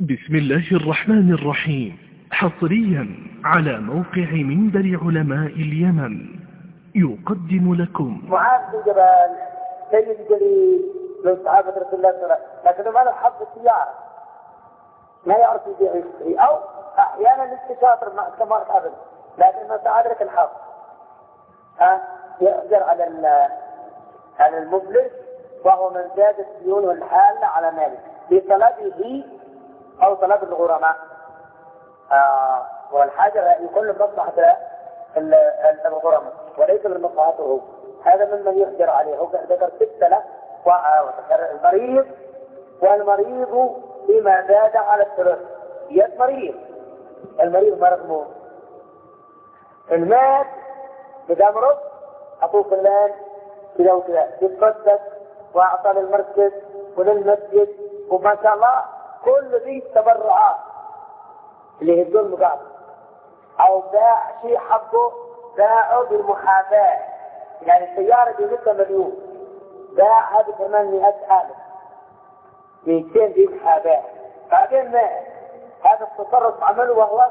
بسم الله الرحمن الرحيم، حصريا على موقع منبر علماء اليمن يقدم لكم معاذ بن جبل سيد جليل من صحابة رسول الله صلى الله عليه وسلم، لكنه ما له حظ السيارة، ما يعرف يبيع ويشتري، أو أحيانا يستشاطر مع كمال أبدا، لكن ما تعرف الحظ يقدر على المفلس، وهو من زادت ديونه الحالة على ماله بطلبه أو طلب الغرماء، والحاجة يكون لمصلحة الغرماء وليس لمصلحته هو. هذا ممن يقدر عليه. هو ذكر 6 وذكر المريض، والمريض بما زاد على الثلث. يد المريض مرض موت، المات إذا مرض أعطوه فلان كذا وكذا يتصدق وأعطى للمركز وللمسجد، وما شاء الله كل ذي تبرعات اللي هي بدون مقابل. أو باع شيء حقه باعه بالمحاباة، يعني السيارة قيمتها 1,000,000 باعها ب800,000 200 دي محاباة، بعدين مات. هذا التصرف عمله وهو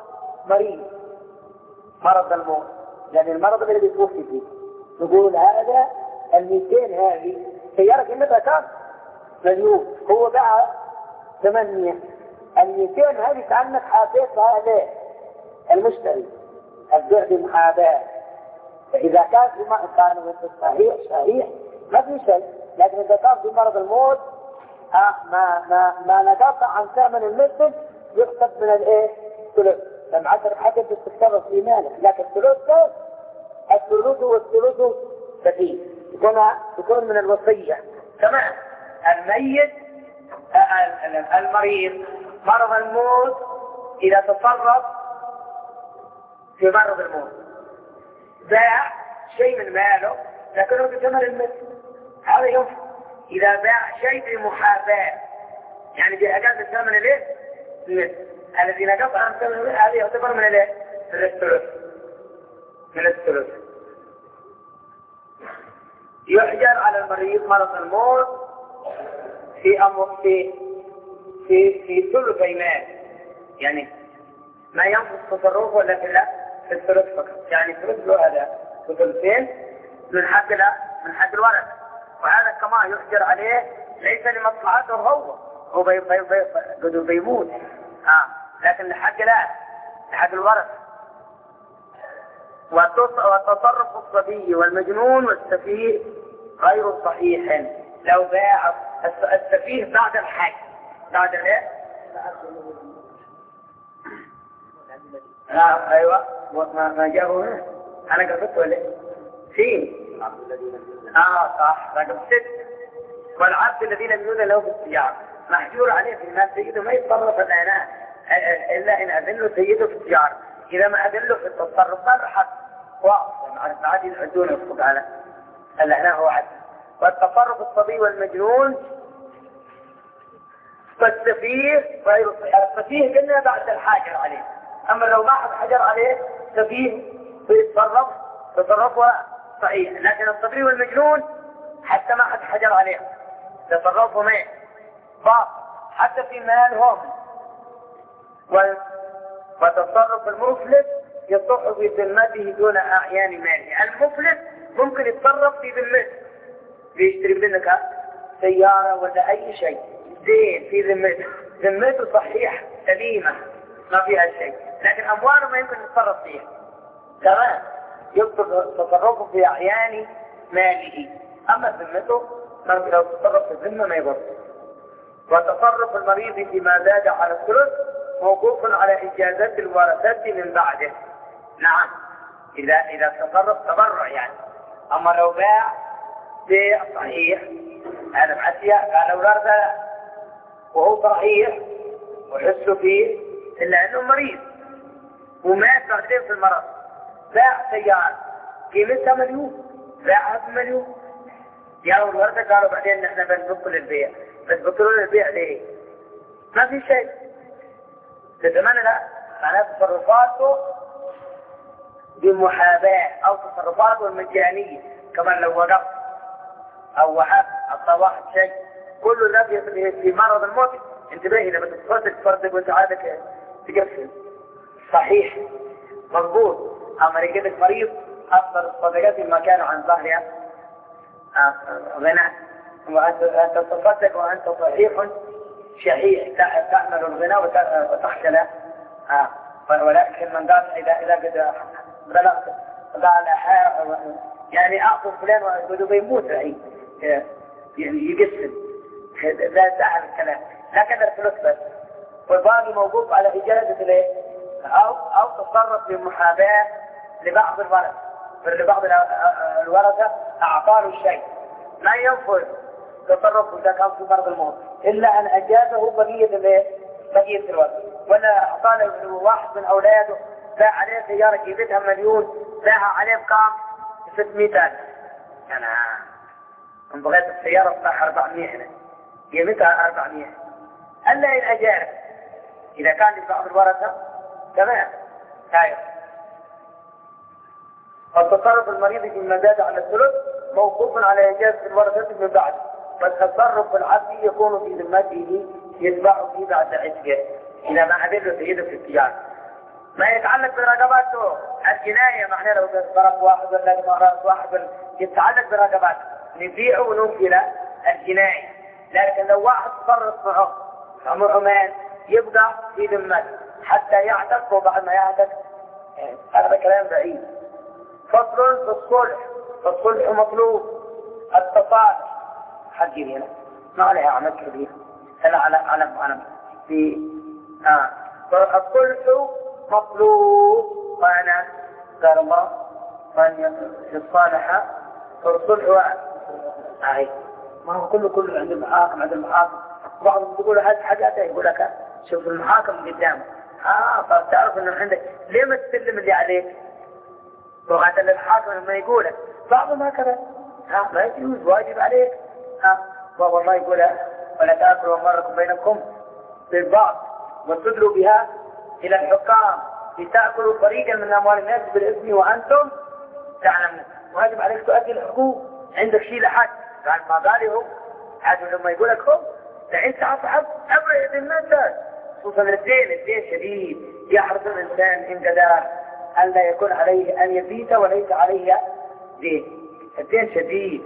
مرض الموت، يعني المرض اللي بيتوفي فيه. نقول هذا 200 هذه سيارة قيمتها كم؟ 1,000,000، هو باع 800. 200 هذه كأنك حاسبها عليه المشتري، البيع بمحاباة. إذا كان كان صحيح ما في شيء، لكن إذا كان في مرض الموت ما نقطع عن ثمن المثل يكتب من ثلث. لما عشر حاجة تتصرف في مالك، لكن الثلث والثلث كثير يكون من الوصية. كمان الميت المريض مرض الموت إذا تصرف في مرض الموت باع شيء من ماله لكنه بثمن المثل، هذا ينفع. إذا باع شيء بمحاباة، يعني بأقل ثمن المثل الذي نقص عن ثمن المثل، هذا يعتبر من الثلث. يحجر على المريض مرض الموت في ثلثي مال، يعني ما ينقص تصرفه ولا في الثلث فقط، يعني ثلث له هذا وثلثين من حق الورث. وهذا كما يحجر عليه ليس لمصلحته هو بيموت، لكن لحق الورث. والتصرف الصبي والمجنون والسفيه غير صحيح. لو باع السفيه بعد الحج، بعد ايوه ما جاءوا هنا، انا قلت ولا فين؟ صح، رقم 6. والعبد الذي لم يؤذن له بالسيارة محجور عليه في المال، سيده ما يتصرف الا ان اذن له سيده في السيارة. اذا ما اذن له في التصرف صار حق واضح، عاد يعدون الفقه على اللي هنا هو عدل. والتصرف الصبي والمجنون والسفيه غير صحيح. السفيه قلنا بعد الحاجر عليه، اما لو ما حد حجر عليه سفيه تصرفه صحيح، لكن الصبي والمجنون حتى ما حد حجر عليه تصرفه باطل حتى في مالهم. وتصرف المفلس يصح بذمته دون أعيان ماله. المفلس ممكن يتصرف في ذمته، بيشتري منك سيارة ولا أي شيء زين في ذمته صحيح سليمة ما فيها شيء، لكن أمواله ما يمكن يتصرف فيها. كمان يبطل تصرفه في أعيان ماله، أما ذمته لو تصرف في الذمة ما يضر. وتصرف المريض فيما زاد على الثلث موقوف على إجازة الورثة من بعده. نعم، إذا تصرف تبرع يعني. أما لو باع بيع صحيح، هذا معسية قال ورثة وهو صحيح وحسه فيه إلا أنه مريض ومات بعدين في المرض، باع سيارة قيمتها 1,000,000 باعها ب1,000,000، جاءوا الورثة قالوا بعدين نحن بنبطل البيع. بس بطلون البيع ليه؟ ما في شيء تتمنى، لا معناه تصرفاته بمحاباة أو تصرفاته المجانية. كمان لو وقف أو وحب أعطى واحد شيء كل ده في مرض الموت انتبه إذا بتصدق وانت عادك تقفل صحيح مضبوط. أما لقيتك مريض أفضل الصدقات ما كان عن ظهرها غنى، وأنت تصدق وأنت صحيح شحيح تعمل الغنى وتخجل. ولكن من قال إذا قد بلغت قال يعني أعطوا فلان ويقولوا بيموت يعني يقسم، لا سهل الكلام. لا كذا الفلوس بس، والباقي موقوف على إجازة ليه أو تصرف بمحاباة لبعض الورثة. لبعض الورثة أعطاه الشيء ما ينفذ تصرف إذا كان في مرض الموت إلا أن أجازه بقية الورثة. ولا أعطاه واحد من أولاده باع عليه سيارة جيبتها مليون، باعها عليه بكام 600,000. أنا إن بغيت السيارة بتاعها 400 هنا قيمتها 400. ألا الأجارب إذا كان لبعض الورثة تمام خير. التصرف المريض فيما زاد على الثلث موقوف على إجازة الورثة من بعد، والتصرف العبد يكون في ذمته يتبع فيه بعد عتقه إذا ما عدل سيده في التجارة. ما يتعلق برقباته الجناية، معناه لو ضرب واحد ولا ضرب واحد يتعلق برقباته نبيعه ونوكل الجناية. لكن لو واحد تصرف معه عمان يبقى في ذمته حتى يعتق، وبعد ما يعتق هذا كلام بعيد. فصل في الصلح، فالصلح مطلوب. التصالح حقي هنا ما عليها عمل كبير هنا علم في الصلح مطلوب. وأنا قال الله فأن يصالح فالصلح ما هو كله عند المحاكم بعضهم يقول هذه حاجاته يقول لك شوف المحاكم قدامه فتعرف انه عندك ليه ما تسلم اللي عليك وقعت للحاكم لما يقولك بعضهم هكذا ما يجوز واجب عليك والله يقول ولا تأكلوا أموالكم بينكم بالبعض وتدلوا بها إلى الحكام لتأكلوا فريقا من أموال الناس بالإثم وأنتم تعلمون. واجب عليك تؤدي الحقوق. عندك شيء لحد قال ما قاله حد لما يقولك هم أنت أبرئ الناس خصوصا الدين شديد. يحرص الإنسان إن قدر أن لا يكون عليه أن يبيت وليس عليه دين. الدين شديد.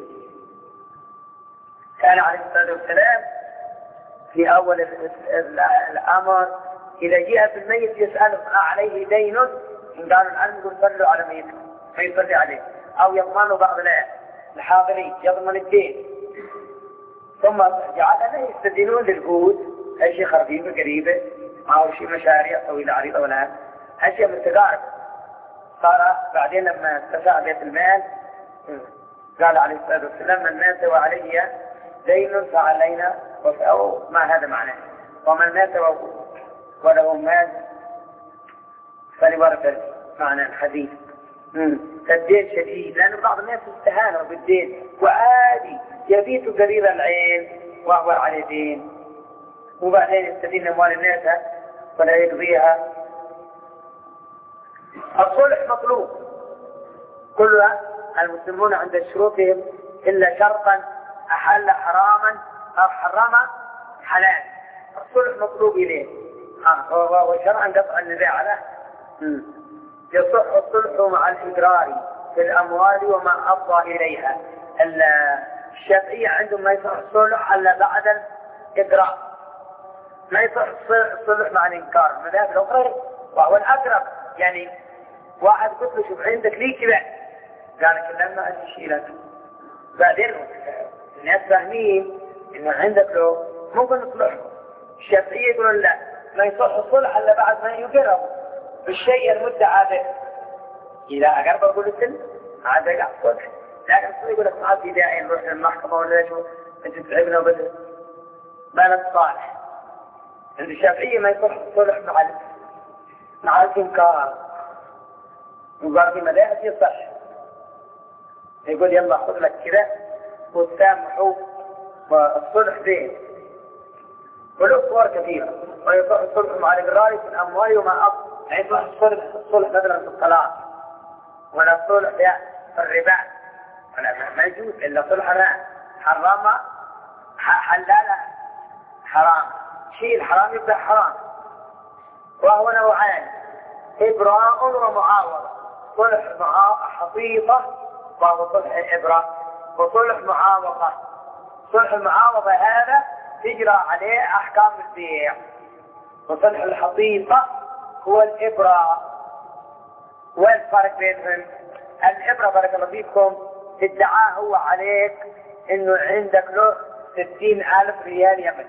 كان عليه الصلاة والسلام في أول الأمر إذا جاء في الميت يسأل عليه دين إن قالوا العلم يقول صلوا على ميتكم فيصلي عليه أو يضمن بعض الحاضرين يضمن الدين. ثم جعلنا يستدينون للقود أشياء خفيفة قريبة أو شيء مشاريع طويلة عريضة ولا أشياء من تجارب. صار بعدين لما اتسع بيت المال قال عليه الصلاة والسلام من مات وعليه دين فعلينا أو ما هذا معناه ومن مات وله مال فلورثه معنى الحديث. فالدين شديد لأن بعض الناس استهانوا بالدين وعادي يبيت قليل العين وهو على دين وبعدين يستدين أموال الناس ولا يقضيها. الصلح مطلوب. كلها المسلمون عند شروطهم إلا شرطا أحل حراما أو حرم حلال. الصلح مطلوب إليه وشرعا قطع النزاع على يصح الصلح مع الإقرار في الأموال وما أفضى إليها. الشافعية عندهم ما يصح الصلح إلا بعد الإقرار. ما يصح الصلح مع الإنكار من ذلك الأخرى وهو الأقرب. يعني واحد قلت له شوف عندك ليه كذا قال كلام ما أنت شيء لك. بعدين الناس فاهمين إنه عندك له ممكن نصلحه. الشافعية يقولون لا ما يصح الصلح إلا بعد ما يقرب بالشيء المدعى به. إذا أقرب أقول السن هذا قاعد صلح. لكن الصلح يقول لك ما في داعي نروح للمحكمة ولا شو أنت تعبنا وبدأ ما نتصالح. عند الشافعية ما يصح الصلح مع الإنكار. وقال في مذاهب يصح يقول يلا خذ لك كذا والسامحوا والصلح بين ولو صور كثيرة. ويصح الصلح مع الإقرار في الأموال وما أفضل. يعني يصح الصلح مثلا في الطلاق ولا الصلح في الربا ولا ما يجوز إلا صلح حرام حلال حرام شيء الحرام يبقى حرام. وهو نوعان: إبراء ومعاوضة. صلح حقيقة وهو صلح إبراء، وصلح معاوضة. صلح المعاوضة هذا تجرى عليه أحكام البيع، وصلح الحقيقة هو الإبراء. والفرق بينهم: الإبراء بارك الله فيكم ادعاه هو عليك إنه عندك له 60,000 ريال يمن.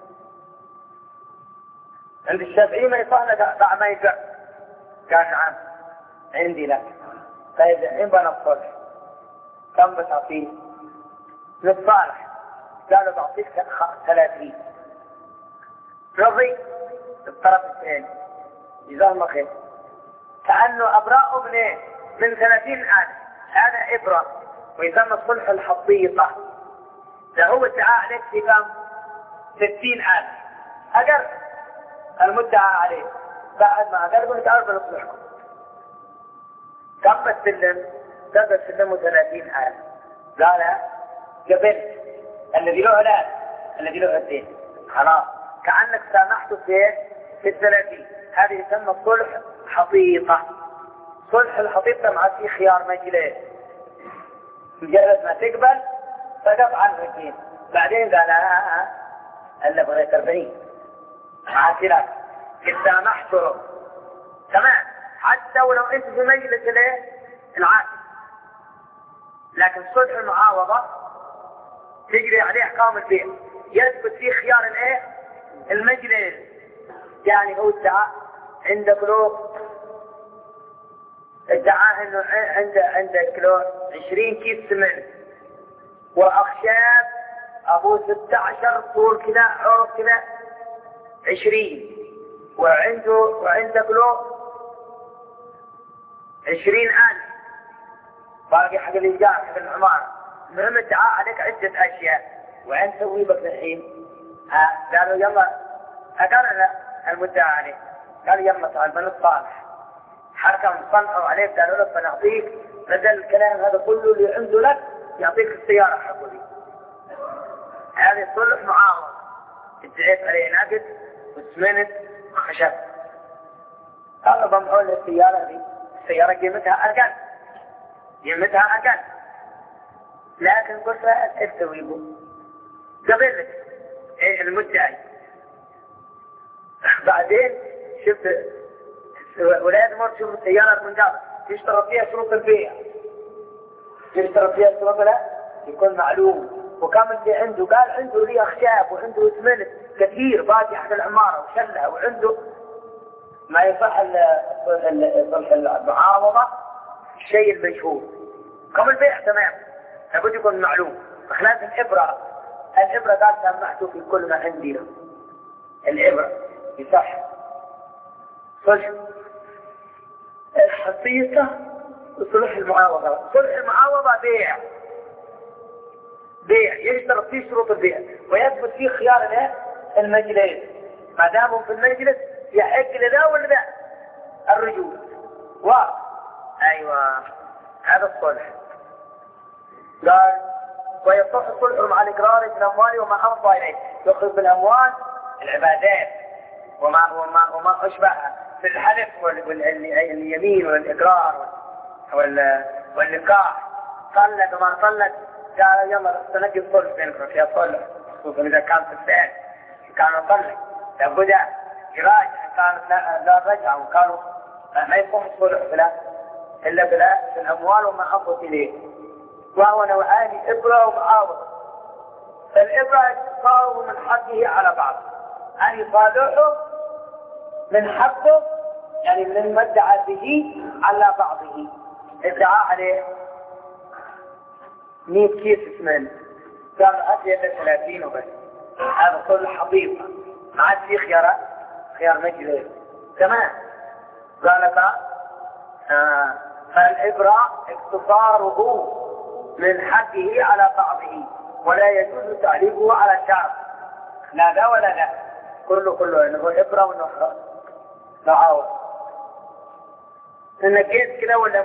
عند الشافعي ما يصح لك بعد ما يبيع. قال نعم عندي لك. طيب الحين بنصلح، كم بتعطيه؟ للصالح. قالوا بعطيك 30. رضي الطرف الثاني جزاه الله خير، كأنه أبراء من 30,000. هذا إبراء ويسمى صلح الحقيقة. هو ادعى عليك في كم؟ 60,000. أقر المدعى عليه، بعد ما أقربه تعرف نصلحكم. كم بتسلم؟ تسلموا 30,000. قال قبلت. الذي له لا، الذي له الدين خلاص، كأنك سامحته في 30. هذه يسمى صلح حقيقة. صلح الحقيقة مع فيه خيار مجلس، مجرد ما تقبل فقف عنه الدين. بعدين قال ألا بغيت 40 مع خلاف إن سامحته تمام، حتى ولو أنت في مجلس العاقل. لكن صلح المعاوضة تجري عليه أحكام البيع، يثبت فيه خيار المجلس. يعني هو ادعى عندك له، ادعاه انه عندك له 20 كيس سمنت واخشاب ابو 16 طول كذا عرض كذا 20، وعندك له 20,000 باقي حق الإيجار حق العمارة. المهم ادعاء عليك عدة أشياء، وين تسوي بك الحين؟ قالوا يلا، قال المدعى عليه قال يلا تعال بنتصالح. حكم صنعوا عليك قالوا لك بنعطيك بدل الكلام هذا كله اللي عنده لك يعطيك السيارة حقه دي. هذه صلح معاوض، ادعيت عليه نقد وسمنت وخشب. قالوا بمحول السيارة دي، السيارة قيمتها أقل، لكن قلت لا استوي بو قبلت المدعي. بعدين شفت ولاية المر تشوف السيارة المنجابة يشترط فيها شروط البيع، لا يكون معلوم. وكم اللي عنده قال عنده لي أخشاب وعنده اسمنت كثير باقي حق العمارة وشلها، وعنده ما يصح صلح المعاوضة الشيء المجهول. كم البيع تمام لابد يكون معلوم. بخلاف الإبرة قال سمحته في كل ما عندي له. الإبرة يصح. صلح الحقيقة وصلح المعاوضة. صلح المعاوضة بيع يشترط فيه شروط البيع ويثبت فيه خيار المجلس. ما داموا في المجلس يحق لذا ولا ذا الرجوع. أيوة هذا الصلح. قال ويصح الصلح مع الإقرار في الأموال وما أفضى إليه. يخرج بالأموال العبادات وما أشبهها في الحلف واليمين والإقرار والنكاح. طلق ما طلق قال يلا سنجي الصلح بينكم فيها صلح، خصوصا إذا كان في الثاني كانوا طلق لابد يراجع، كانت لا رجعة وكانوا ما يقوم الصلح إلا في الأموال وما أفضى إليه. وهو نوعان إبرة ومعاوضة. الإبرة إقصاره من حقه على بعض، أن يصالحه من حقه يعني من المدعى به على بعضه. ادعى عليه 100 كيس اسمنت قال أسيد 30 وبس، هذا صلح حقيقة ما عاد في خيار مجلس تمام. قال لك فالإبرة اقتصاره من حقه على بعضه ولا يجوز تعليقه على الشعب. لا ذا ولا ذا، كله انه إبرة والنصر معاوض. انك جيت كذا ولا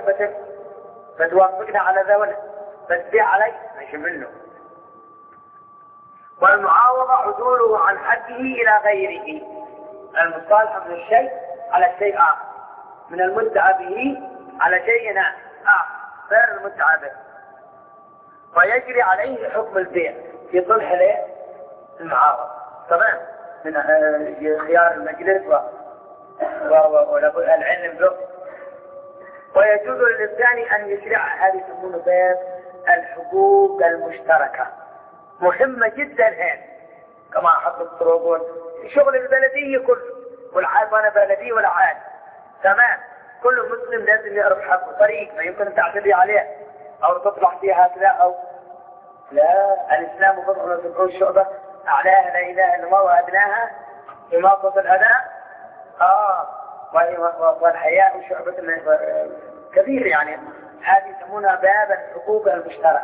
بتوافقنا على ذا ولا بتبيع علي ماشي منه. والمعاوضة عدوله عن حده إلى غيره، المصالحة من الشيء على شيء آخر، من المدعى به على شيء آخر غير المدعى به، ويجري عليه حكم البيع في صلح المعاوضة. تمام، من خيار المجلس والعلم به. ويجوز للإنسان أن يشرع، هذه يسمونه باب الحقوق المشتركة، مهمة جدا هذه، كما حط الطرق شغل البلدية كله، والعاد وانا بلدي ولا عاد. تمام، كل مسلم لازم يعرف حقه، طريق ما يمكن تعتدي عليه او تطلع فيها هكذا او لا. الاسلام بضع وتبعون الشعبة، اعلاها لا اله الا الله وادناها اماطة الاذى والحياء شعبة كبير، يعني هذه يسمونها باب الحقوق المشتركة.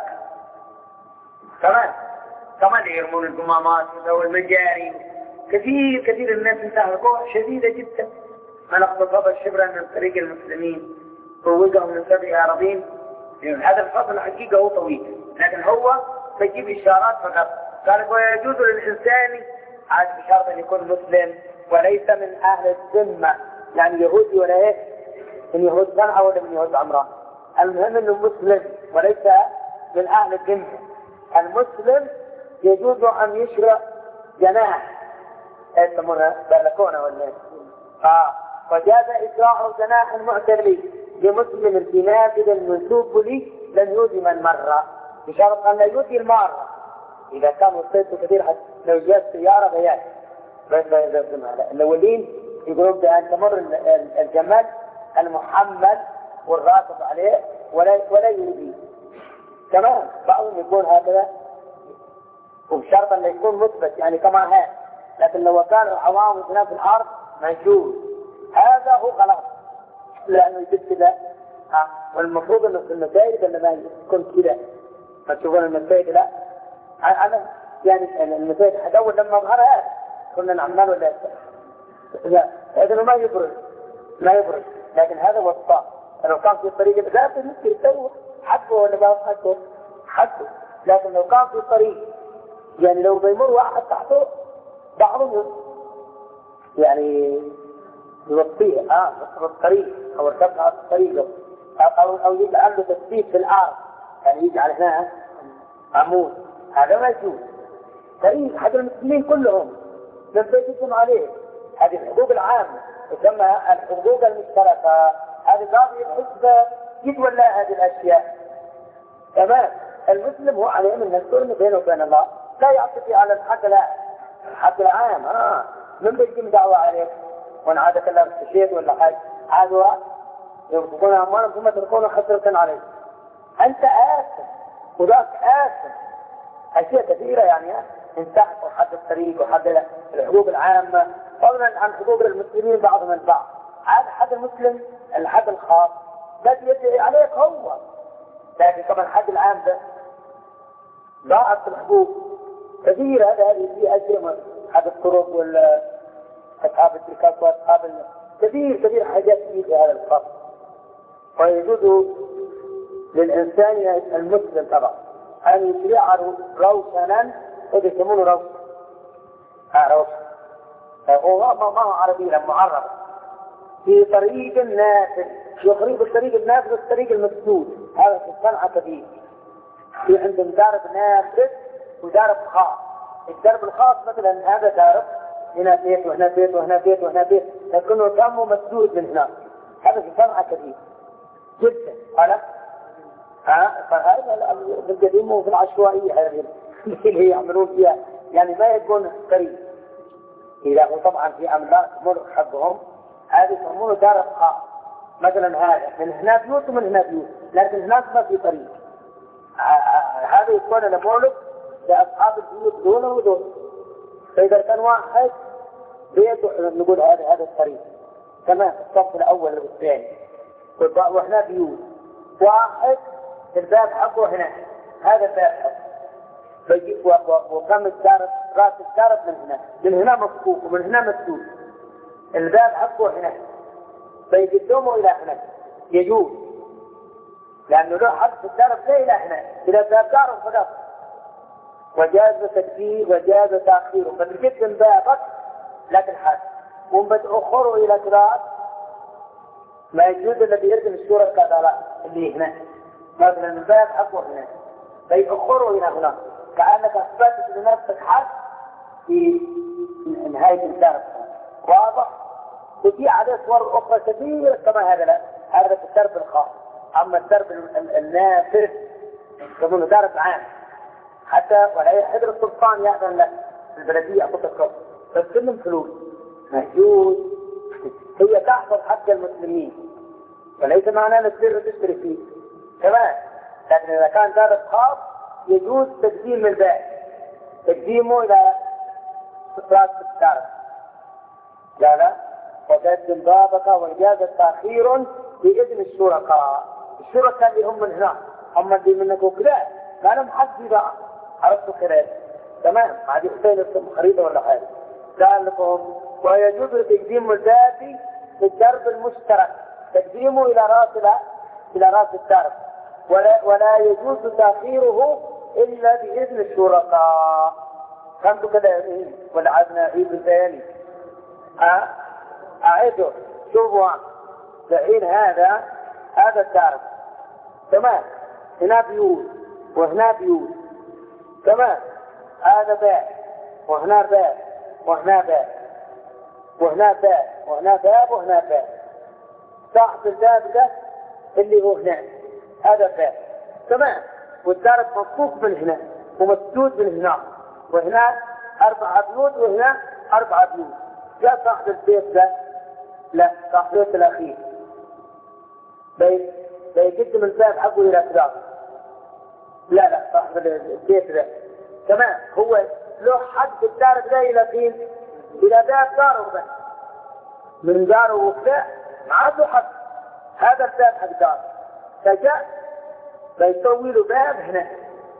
تمام، كمان يرمون القمامات والمجاري، كثير الناس انتهكوها شديدة جدا. من اقتصد شبرا من طريق المسلمين فوقهم من 7 أراضين. هذا الفصل الحقيقة هو طويل، لكن هو بيجيب إشارات فقط. قال ويجوز للإنسان عاد بشرط أن يكون مسلم وليس من أهل الذمة، يعني يهودي ولا إيه، من يهود صنعاء ولا من يهود عمران، المهم أنه مسلم وليس من أهل الذمة. المسلم يجوز أن يشرع جناح، يسمونها بلكونة ولا وجاز إشراع جناح معتري لمسلم بنافذ المنسوب لي لن يؤذي من مر، بشرط أن لا يؤذي المارة. إذا كان وصلت كثير لو جاءت سيارة بيان بس الأولين يقولون بأن تمر الجمل المحمل والراكب عليه ولا يؤذي. تمام، بعضهم يكون هكذا وبشرط أن يكون مثبت، يعني كما هذا. لكن لو كان العوام في الأرض منشور هذا هو غلط، لأنه يجب كذا. والمفروض أنه في المساجد أنه ما يكون كذا، ما تشوفون المساجد لا. أنا يعني المساجد حتى أول لما ظهر هذا كنا نعمل ولا لا، لأنه ما يبرز. لكن هذا هو الصح. لو كان في طريق لا ممكن يسوي حقه ولا ما حقه. لكن لو كان في طريق، يعني لو بيمر واحد تحته بعضهم يعني يوطيه في الطريق او ارتفع على الطريق او يجعل له تثبيت في الارض، يعني يجعل هنا عمود، هذا ما يجوز. طريق حق المسلمين كلهم نبيتهم عليه، هذه الحقوق العامة تسمى الحقوق المشتركة. هذه قاضي الحسبة يتولى هذه الاشياء. تمام، المسلم هو عليه من نفسه بينه وبين الله، لا يعطي على الحق العام. من بيجي دعوة عليك وان عادك الله استشهد ولا حاجة، عادوا يرزقون أموالهم ثم تركون حسرة عليه. أنت آثم وذاك آثم، أشياء كثيرة يعني انتحقوا حد الطريق وحد الحقوق العامة، فضلا عن حقوق المسلمين بعضهم البعض. هذا حد المسلم الحد الخاص بس يدعي عليك هو، لكن طبعا الحد العام ده ضاعت الحقوق كثيرة. هذه في أشياء حد الطرق ولا أصحاب التركات وأصحاب كثير حاجات في هذا الفصل. ويجوز للإنسان المسلم طبعا أن يشرع روشنا، هذا يسمونه روشن. هو ما هو عربي لما معرب في طريق النافذ، يخرج الطريق النافذ والطريق المسدود. هذا في الصنعة كبير، في عندهم دارب نافذ ودارب خاص. الدرب الخاص مثلا هذا دارب هنا بيت وهنا بيت وهنا بيت وهنا بيت، لكنه كم مسدود من هنا. هذا في صنعة كبير جدا. فهذا بالقديم وفي العشوائية هذه اللي يعملون فيها، يعني ما يكون قريب. إذا هو طبعا في أملاك مر حقهم، هذا يسمونه دار خاص. مثلا هذا من هنا بيوت ومن هنا بيوت، لكن هناك ما في طريق. هذا يكون لمولد لأصحاب البيوت دون ودون. فإذا كان واحد بيت نقول هذا الطريق تمام، الصف الأول والثاني، وهنا بيوت. واحد الباب حقه هنا، هذا الباب حقه وكم الدارب، راس الدارب من هنا مفكوك ومن هنا مسدود. الباب حقه هنا فيقدمه إلى هنا يجوز، لأنه له حق الدارب لا إلى هنا، إلى باب داره فقط. وجاز تقديم وجاز تأخيره، فتقدم بابك لكن حد وبتأخره إلى كذا ما يجوز الذي يرسم السورة كذا اللي هنا مثلا الباب أقوى هنا فيأخره إلى هنا كأنك أثبتت لنفسك حد في نهاية الدرس. واضح؟ وفي عليه صور أخرى كثيرة كما هذا لا، هذا في الدرب الخاص. أما الدرب النافذ يكون درب عام حتى ولا يحضر السلطان يأذن لك البلدية أعطتك فالسلم فلوس مهجوز، هي تحفظ حق المسلمين وليس معناه نسير تشتري فيه كمان. لكن إذا كان درب خاص يجوز تقديم البيع، تقديمه إلى راس الدرب. لا وقدم بابك وإجازة تأخير بإذن الشركاء. الشركاء اللي هم من هنا هم اللي منك وكذا ما لهم حد بقى عرفتوا خلال تمام هذه حسين خريطة ولا حاجة قال لكم. ويجوز تقديم الذاتي في الدرب المشترك تقديمه إلى راس الدرب ولا يجوز تأخيره إلا بإذن الشركاء. فهمتوا كده ولا عادنا عيد الثاني أعيده شوفوا الحين هذا الدرب تمام هنا بيوت وهنا بيوت تمام هذا باب وهنا باب وهنا باب وهنا باب وهنا باب وهنا باب. صاحب الباب ده اللي هو هنا هذا باب تمام والدرب مصفوف من هنا ومسدود من هنا وهنا 4 بيوت وهنا 4 بيوت. جاء صاحب البيت ده لا صاحب البيت الأخير بيقدم الباب حقه إلى كذا لا صاحب البيت ده تمام هو له حد الدار ده إلى فين؟ إلى باب داره بس من داره وكذا ما عاد له حد هذا الباب حق داره فجاء بيسوي له باب هنا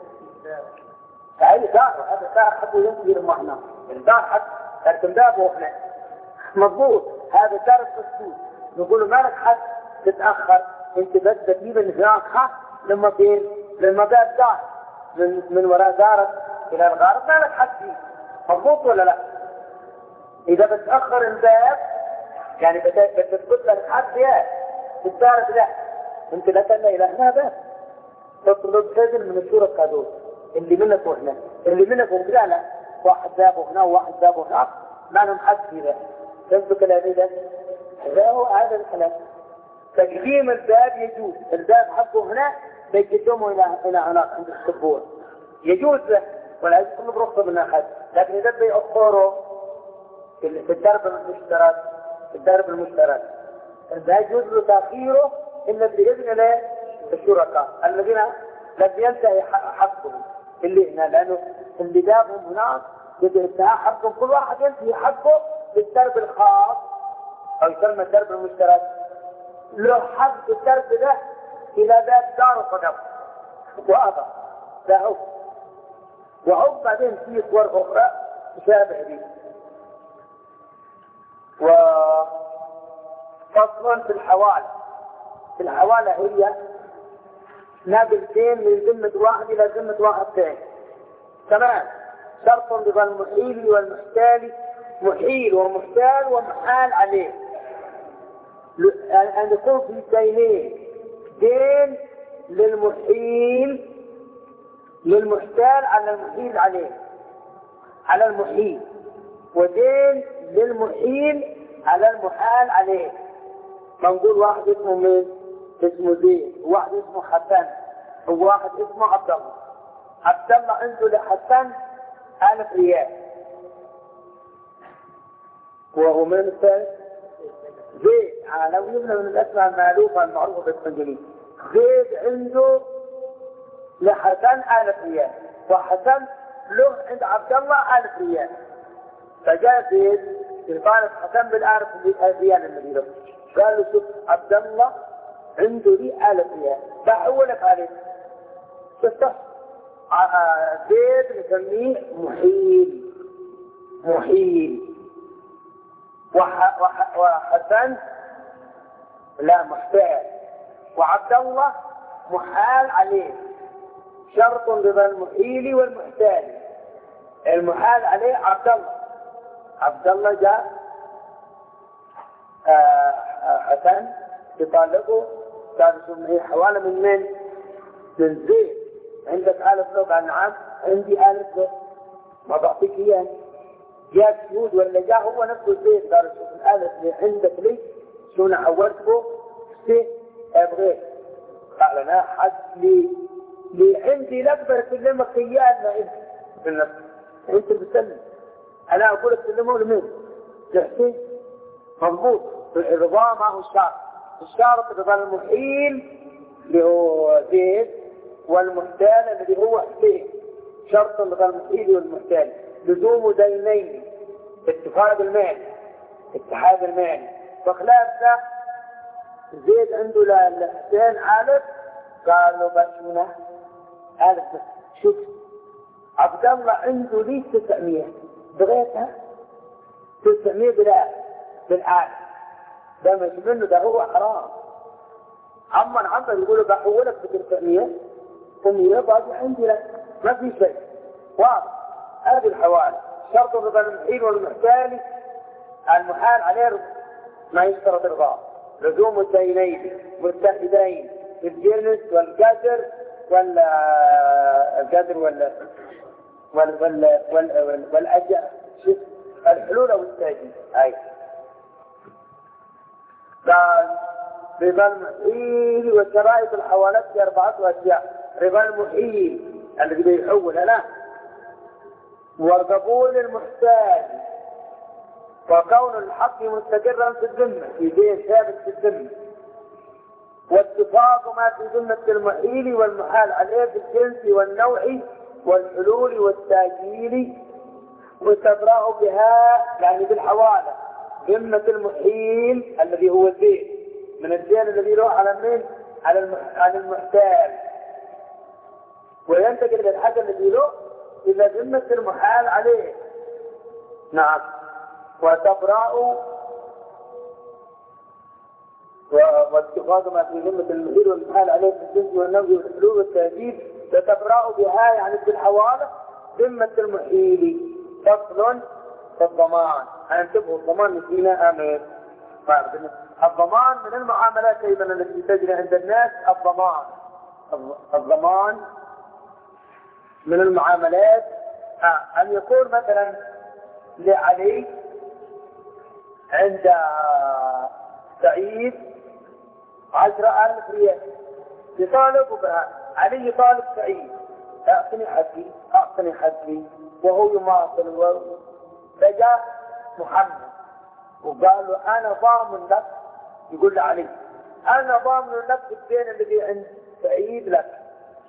فأي داره هذا دار حقه ينتهي لمحنا الدار حق لكن بابه هنا مضبوط هذا دار مسدود نقول له ما لك حد تتأخر انت بس تجيب النفاق لما فين لما باب دار من وراء دارك الى الغرب ما لك حد فيه مضبوط ولا لا؟ اذا بتأخر الباب يعني بتثبت لك حد في الدار ده انت لا تلا الى هنا باب تطلب هذل من الشركاء دول اللي منك وهنا اللي منك وهنا لا واحد بابه هنا وواحد بابه هنا ما لهم حد فيه ده. فهمتوا كلامي ده؟ هذا هو هذا الكلام. تقديم الباب يجوز الباب حقه هنا بيقدمه إلى هناك عند السبوع يجوز له ولا يطلب رخصة من أحد. لكن إذا بيأخره في الدرب المشترك لا يجوز له تأخيره إلا بإذن له الشركاء الذين لم ينتهي حقهم اللي هنا لأنه اللي بابهم هناك ينتهي حقهم كل واحد ينتهي حقه بالدرب الخاص أو يسمى الدرب المشترك له حق الدرب ده إلى باب دار قدم واضح له وعقب بعدين في صور أخرى تشابه به. وفصلا في الحوالة هي نقلتين من ذمة واحد إلى ذمة واحد ثاني تمام. شرط رضا المحيل والمحتال محيل ومحتال ومحال عليه أن يكون في دينين دين للمحتال على المحيل على المحيل ودين للمحيل على المحال عليه. ما نقول واحد اسمه مين؟ اسمه زيد وواحد اسمه حسن وواحد اسمه عبد الله عنده لحسن 1000 ريال وهو من الثالث زيد لو يبنى من الأسماء المألوفة المعروفة بالتنجلي زيد عنده لحسن 1000 ريال وحسن له عند عبد الله 1000 ريال. فجاء زيد يطالب حسن بال1000 ريال الذي له قال له شوف عبد الله عنده لي 1000 ريال بحولك عليه شفت زيد نسميه محيل وحسن لا محتال وعبد الله محال عليه. شرط رضا المحيل والمحتال المحال عليه عبد الله. عبد الله جاء حسن يطالبه، قال سمعي حوالي من من زيد، عندك آلة له؟ قال نعم عندي آلة له، ما بعطيك إياه. جاء شهود ولا جاء هو نفسه زيد، قال شوف الآلة اللي عندك لي شو أنا حولته سي أبغيك. قال أنا حد لي عندي لك بسلمك إياه. ما أنت بالنفس أنت بتسلم، أنا أقول لك سلمه لمين؟ لحسين. مضبوط. الرضا ما هو الشرط، الشرط رضا المحيل اللي هو زيد والمحتال الذي هو حسين. شرط رضا المحيل والمحتال لزوم دينين، اتفاق المال، اتحاد المال. فخلاف ذا زيد عنده لحسين آلف، قال له بشمنا آلف. شوف عبد الله عنده لي 900 بغيتها 900 بالآلف، ده مش منه، ده هو حرام. أما العمل يقول له بحولك ب 900 باقي عندي لك، ما في شيء. واضح. هذه الحوالي شرط رضا المحيل والمحتال. المحال عليه ما يشترط الرضا، لزوم الدينين متحدين في الجنس والقدر القدر والأجل، الحلول والتأجيل. أي قال ربا المحيل وشرائط الحوالات في 4 أشياء. ربا المحيل الذي بيحول لا، وقبول المحتاج، وكون الحق مستقرا في الذمة في دين ثابت في الذمة، واتفاق ما في ذمة المحيل والمحال عليه في الجنس والنوع والحلول والتأجيل، وتبرأ بها يعني بالحوالة ذمة المحيل الذي هو الدين من الدين الذي يروح على مين؟ على المحتال، وينتقل للحاجة الذي له إلى ذمة المحال عليه. نعم. وتبرأ واتفاق ما في ذمة المحيل والمحال عليه في الجنس والنوع والحلول والتأجيل، وتبرأ بها يعني بالحوالة ذمة المحيل. فصل في الضمان. انتبهوا، الضمان فينا امين. الضمان من المعاملات ايضا التي تجري عند الناس. الضمان من المعاملات ان يكون مثلا لعلي عند سعيد 10,000 ريال يطالب بها. علي يطالب سعيد اعطني حقي وهو يماطل. فجاء محمد وقال له انا ضامن لك، يقول له علي انا ضامن لك الدين الذي عند سعيد لك.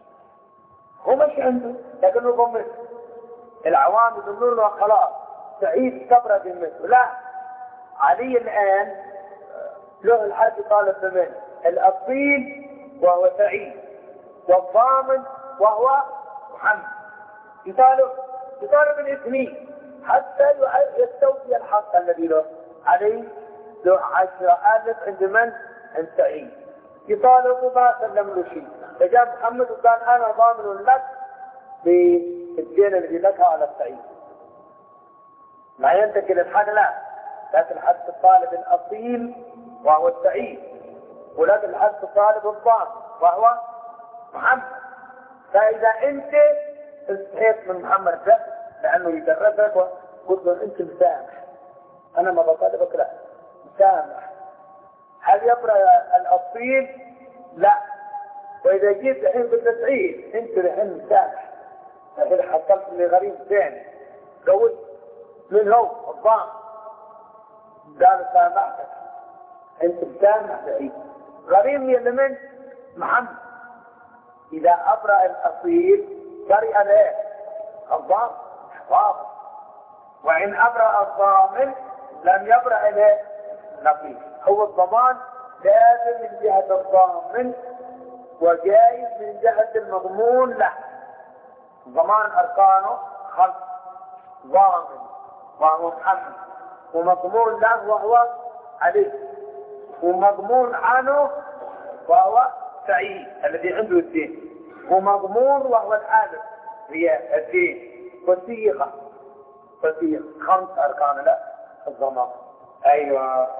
هو مش عنده لكنه ضمن. العوام يقولون له خلاص سعيد كبر ذمته. لا، علي الان له الحق يطالب بمن؟ الاصيل وهو سعيد، والضامن وهو محمد. يطالب الاثنين حتى يستوفي الحق الذي له. علي له 10,000 عند من؟ عند سعيد. يطالب ما سلم له شيء. فجاء محمد وقال انا ضامن لك بالدين الذي لك على سعيد. ما ينتقل الحق، لا، لكن الحق الطالب الاصيل وهو السعيد، ولكن الحق الطالب الضامن وهو محمد. فاذا انت استحيت من محمد ده لانه يدرسك وقلت له انت مسامح، انا ما بطالبك، لا مسامح. هل يبرأ الاصيل؟ لا. واذا جيت الحين بالتسعيد انت الحين مسامح، لكن حصلت لي غريب ثاني قوي من هو الضامن قال سامحتك، انت مسامح سعيد. غريب من محمد. اذا ابرأ الاصيل برئ له الضامن واضح، وإن أبرأ الضامن لم يبرأ له نقيض. هو الضمان لازم من جهة الضامن وجائز من جهة المضمون له. الضمان أركانه 5: ضامن وهو محمد، ومضمون له وهو علي، ومضمون عنه وهو سعيد الذي عنده الدين، ومضمون وهو الحادث هي الدين، والصيغة ففي 5 أركان له الضمان. أيوة.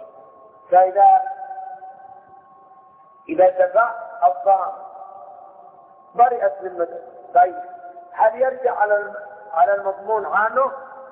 إذا دفع الضمان برئت ذمته. طيب هل يرجع على المضمون عنه؟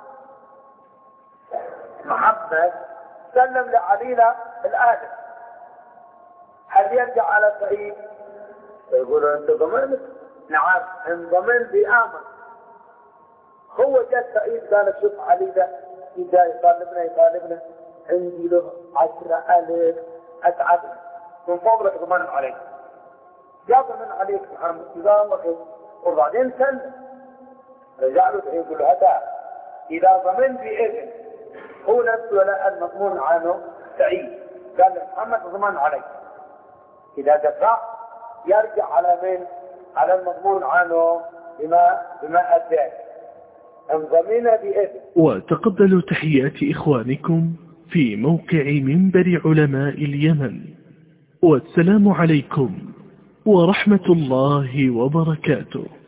محمد سلم لعلي الآدم، هل يرجع على سعيد؟ يقول أنت ضمنت؟ نعم انضمن بآمن. هو جاء سعيد قال شوف علي ده إذا يطالبنا عندي له 10,000 أتعبنا من فضلك ضمن عليك. جاب من عليك محمد إذا مخذ وبعدين سلم. رجع له يقول له هذا إذا ضمن بإذن هو نفسه ولا المضمون عنه سعيد قال محمد ضمن عليك. إذا دفع يرجع على من؟ على المضمون عنه بما أداه انضمن بإذن. وتقبلوا تحيات إخوانكم في موقع منبر علماء اليمن، والسلام عليكم ورحمة الله وبركاته.